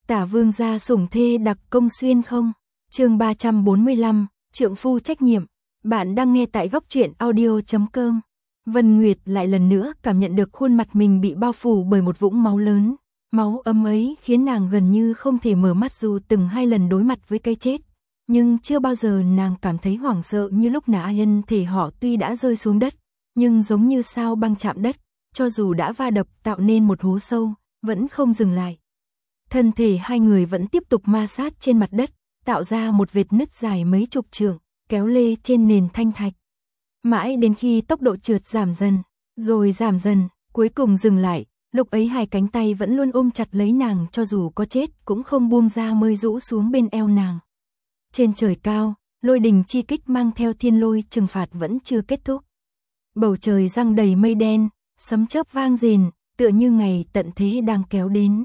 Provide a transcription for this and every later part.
Tả vương gia sủng thê đặc công xuyên không? Chương 345, trượng phu trách nhiệm. Bạn đang nghe tại góc truyện audio.com. Vân Nguyệt lại lần nữa cảm nhận được khuôn mặt mình bị bao phủ bởi một vũng máu lớn. Máu ấm ấy khiến nàng gần như không thể mở mắt dù từng 2 lần đối mặt với cái chết. Nhưng chưa bao giờ nàng cảm thấy hoảng sợ như lúc nã nhân thể họ tuy đã rơi xuống đất, nhưng giống như sao băng chạm đất, cho dù đã va đập tạo nên một hố sâu, vẫn không dừng lại. Thân thể hai người vẫn tiếp tục ma sát trên mặt đất, tạo ra một vệt nứt dài mấy chục trượng, kéo lê trên nền thanh thạch. Mãi đến khi tốc độ trượt giảm dần, rồi giảm dần, cuối cùng dừng lại, lúc ấy hai cánh tay vẫn luôn ôm chặt lấy nàng cho dù có chết cũng không buông ra mới rũ xuống bên eo nàng. Trên trời cao, lôi đình chi kích mang theo thiên lôi trừng phạt vẫn chưa kết thúc. Bầu trời giăng đầy mây đen, sấm chớp vang rền, tựa như ngày tận thế đang kéo đến.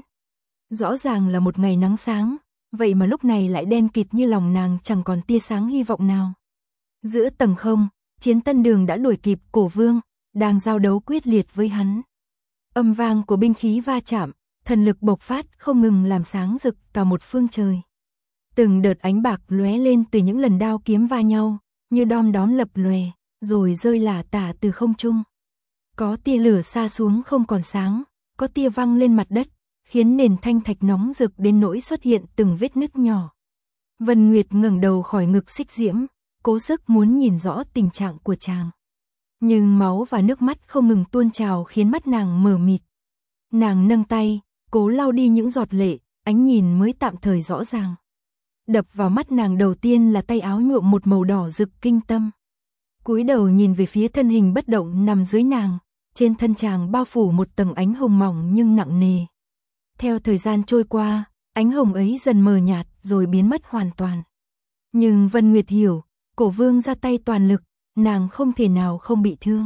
Rõ ràng là một ngày nắng sáng, vậy mà lúc này lại đen kịt như lòng nàng chẳng còn tia sáng hy vọng nào. Giữa tầng không, Chiến Tân Đường đã đuổi kịp Cổ Vương, đang giao đấu quyết liệt với hắn. Âm vang của binh khí va chạm, thần lực bộc phát không ngừng làm sáng rực cả một phương trời. Từng đợt ánh bạc lóe lên từ những lần đao kiếm va nhau, như đom đóm lập lòe, rồi rơi lả tả từ không trung. Có tia lửa xa xuống không còn sáng, có tia văng lên mặt đất, khiến nền thanh thạch nóng rực đến nỗi xuất hiện từng vết nứt nhỏ. Vân Nguyệt ngẩng đầu khỏi ngực Xích Diễm, cố sức muốn nhìn rõ tình trạng của chàng. Nhưng máu và nước mắt không ngừng tuôn trào khiến mắt nàng mờ mịt. Nàng nâng tay, cố lau đi những giọt lệ, ánh nhìn mới tạm thời rõ ràng. Đập vào mắt nàng đầu tiên là tay áo nhuộm một màu đỏ rực kinh tâm. Cúi đầu nhìn về phía thân hình bất động nằm dưới nàng, trên thân chàng bao phủ một tầng ánh hồng mỏng nhưng nặng nề. Theo thời gian trôi qua, ánh hồng ấy dần mờ nhạt rồi biến mất hoàn toàn. Nhưng Vân Nguyệt hiểu, Cổ Vương ra tay toàn lực, nàng không thể nào không bị thương.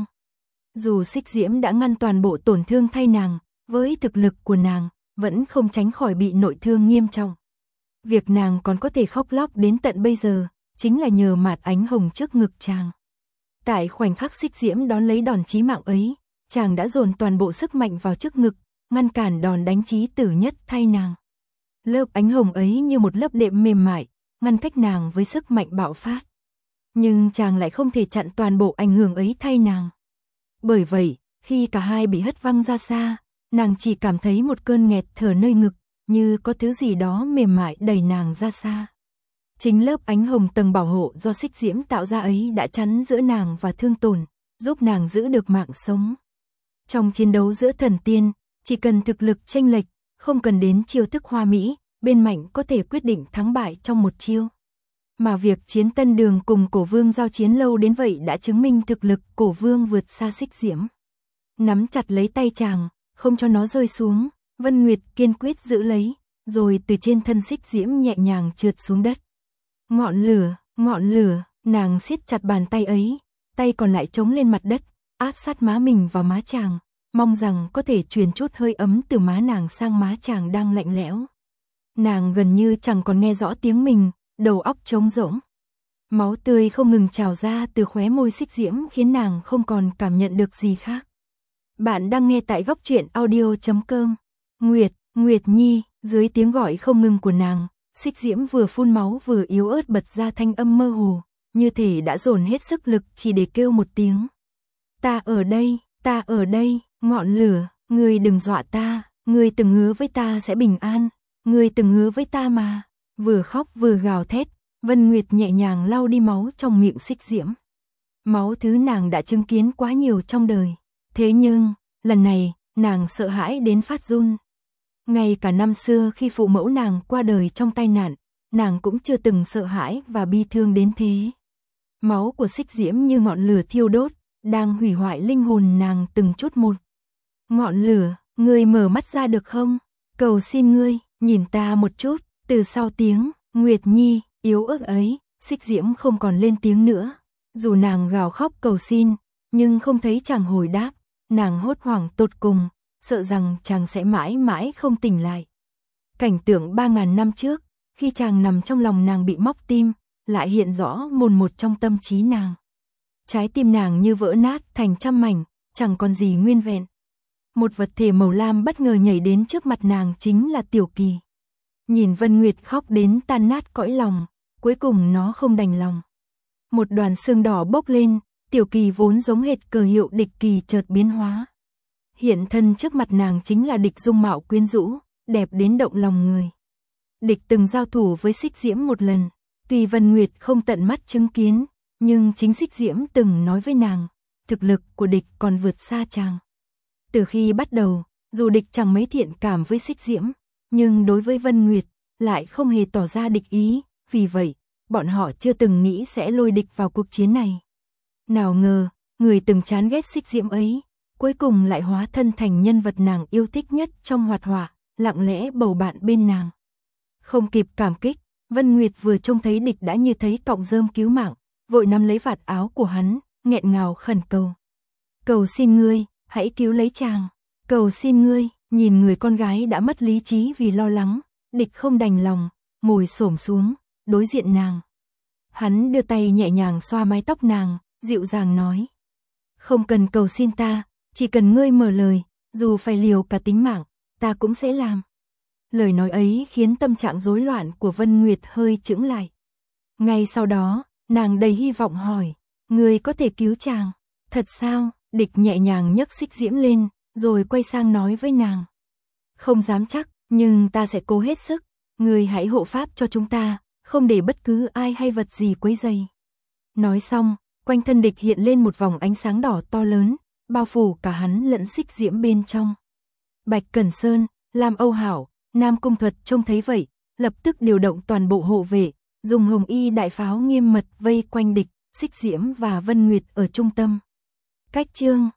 Dù Xích Diễm đã ngăn toàn bộ tổn thương thay nàng, với thực lực của nàng, vẫn không tránh khỏi bị nội thương nghiêm trọng. Việc nàng còn có thể khóc lóc đến tận bây giờ, chính là nhờ mạt ánh hồng trước ngực chàng. Tại khoảnh khắc Xích Diễm đón lấy đòn chí mạng ấy, chàng đã dồn toàn bộ sức mạnh vào trước ngực, ngăn cản đòn đánh chí tử nhất thay nàng. Lớp ánh hồng ấy như một lớp đệm mềm mại, ngăn cách nàng với sức mạnh bạo phát. Nhưng chàng lại không thể chặn toàn bộ ảnh hưởng ấy thay nàng. Bởi vậy, khi cả hai bị hất văng ra xa, nàng chỉ cảm thấy một cơn nghẹt thở nơi ngực, như có thứ gì đó mềm mại đẩy nàng ra xa. Chính lớp ánh hồng tầng bảo hộ do Xích Diễm tạo ra ấy đã chắn giữa nàng và thương tổn, giúp nàng giữ được mạng sống. Trong chiến đấu giữa thần tiên, chỉ cần thực lực chênh lệch, không cần đến chiêu thức hoa mỹ, bên mạnh có thể quyết định thắng bại trong một chiêu. Mà việc Chiến Tân Đường cùng Cổ Vương giao chiến lâu đến vậy đã chứng minh thực lực Cổ Vương vượt xa Xích Diễm. Nắm chặt lấy tay chàng, không cho nó rơi xuống, Vân Nguyệt kiên quyết giữ lấy, rồi từ trên thân Xích Diễm nhẹ nhàng trượt xuống đất. Ngọn lửa, nàng siết chặt bàn tay ấy, tay còn lại chống lên mặt đất, áp sát má mình vào má chàng, mong rằng có thể truyền chút hơi ấm từ má nàng sang má chàng đang lạnh lẽo. Nàng gần như chẳng còn nghe rõ tiếng mình, đầu óc trống rỗng. Máu tươi không ngừng trào ra từ khóe môi Xích Diễm khiến nàng không còn cảm nhận được gì khác. Bạn đang nghe tại góc truyện audio.com. Nguyệt Nhi, dưới tiếng gọi không ngừng của nàng, Xích Diễm vừa phun máu vừa yếu ớt bật ra thanh âm mơ hồ, như thể đã dồn hết sức lực chỉ để kêu một tiếng. Ta ở đây, ngọn lửa, ngươi đừng dọa ta, ngươi từng hứa với ta sẽ bình an, ngươi từng hứa với ta mà. Vừa khóc vừa gào thét, Vân Nguyệt nhẹ nhàng lau đi máu trong miệng Xích Diễm. Máu thứ nàng đã chứng kiến quá nhiều trong đời. Thế nhưng, lần này, nàng sợ hãi đến phát run. Ngay cả năm xưa khi phụ mẫu nàng qua đời trong tai nạn, nàng cũng chưa từng sợ hãi và bi thương đến thế. Máu của Xích Diễm như ngọn lửa thiêu đốt, đang hủy hoại linh hồn nàng từng chút một. Ngọn lửa, ngươi mở mắt ra được không? Cầu xin ngươi, nhìn ta một chút. Từ sau tiếng Nguyệt Nhi yếu ớt ấy, Xích Diễm không còn lên tiếng nữa. Dù nàng gào khóc cầu xin, nhưng không thấy chàng hồi đáp, nàng hốt hoảng tột cùng, sợ rằng chàng sẽ mãi mãi không tỉnh lại. Cảnh tượng 3000 năm trước, khi chàng nằm trong lòng nàng bị móc tim, lại hiện rõ mồn một trong tâm trí nàng. Trái tim nàng như vỡ nát thành trăm mảnh, chẳng còn gì nguyên vẹn. Một vật thể màu lam bất ngờ nhảy đến trước mặt nàng chính là Tiểu Kỳ. Nhìn Vân Nguyệt khóc đến tan nát cõi lòng, cuối cùng nó không đành lòng. Một đoàn sương đỏ bốc lên, Tiểu Kỳ vốn giống hệt cờ hiệu Địch Kỳ chợt biến hóa. Hiện thân trước mặt nàng chính là Địch dung mạo quyến rũ, đẹp đến động lòng người. Địch từng giao thủ với Xích Diễm một lần, tuy Vân Nguyệt không tận mắt chứng kiến, nhưng chính Xích Diễm từng nói với nàng, thực lực của Địch còn vượt xa chàng. Từ khi bắt đầu, dù Địch chẳng mấy thiện cảm với Xích Diễm, nhưng đối với Vân Nguyệt lại không hề tỏ ra địch ý, vì vậy, bọn họ chưa từng nghĩ sẽ lôi Địch vào cuộc chiến này. Nào ngờ, người từng chán ghét Xích Diễm ấy, cuối cùng lại hóa thân thành nhân vật nàng yêu thích nhất trong hoạt họa, lặng lẽ bầu bạn bên nàng. Không kịp cảm kích, Vân Nguyệt vừa trông thấy Địch đã như thấy cọng rơm cứu mạng, vội nắm lấy vạt áo của hắn, nghẹn ngào khẩn cầu. Cầu xin ngươi, hãy cứu lấy chàng. Cầu xin ngươi, nhìn người con gái đã mất lý trí vì lo lắng, Địch không đành lòng, ngồi xổm xuống, đối diện nàng. Hắn đưa tay nhẹ nhàng xoa mái tóc nàng, dịu dàng nói. Không cần cầu xin ta, chỉ cần ngươi mở lời, dù phải liều cả tính mạng, ta cũng sẽ làm. Lời nói ấy khiến tâm trạng rối loạn của Vân Nguyệt hơi chững lại. Ngay sau đó, nàng đầy hy vọng hỏi, ngươi có thể cứu chàng? Thật sao? Địch nhẹ nhàng nhấc Xích Diễm lên, rồi quay sang nói với nàng. Không dám chắc, nhưng ta sẽ cố hết sức. Ngươi hãy hộ pháp cho chúng ta, không để bất cứ ai hay vật gì quấy rầy. Nói xong, quanh thân Địch hiện lên một vòng ánh sáng đỏ to lớn, bao phủ cả hắn lẫn Xích Diễm bên trong. Bạch Cẩn Sơn, Lam Âu Hảo, Nam Cung Thuật trông thấy vậy, lập tức điều động toàn bộ hộ vệ, dùng hồng y đại pháo nghiêm mật vây quanh Địch, Xích Diễm và Vân Nguyệt ở trung tâm. Cách chương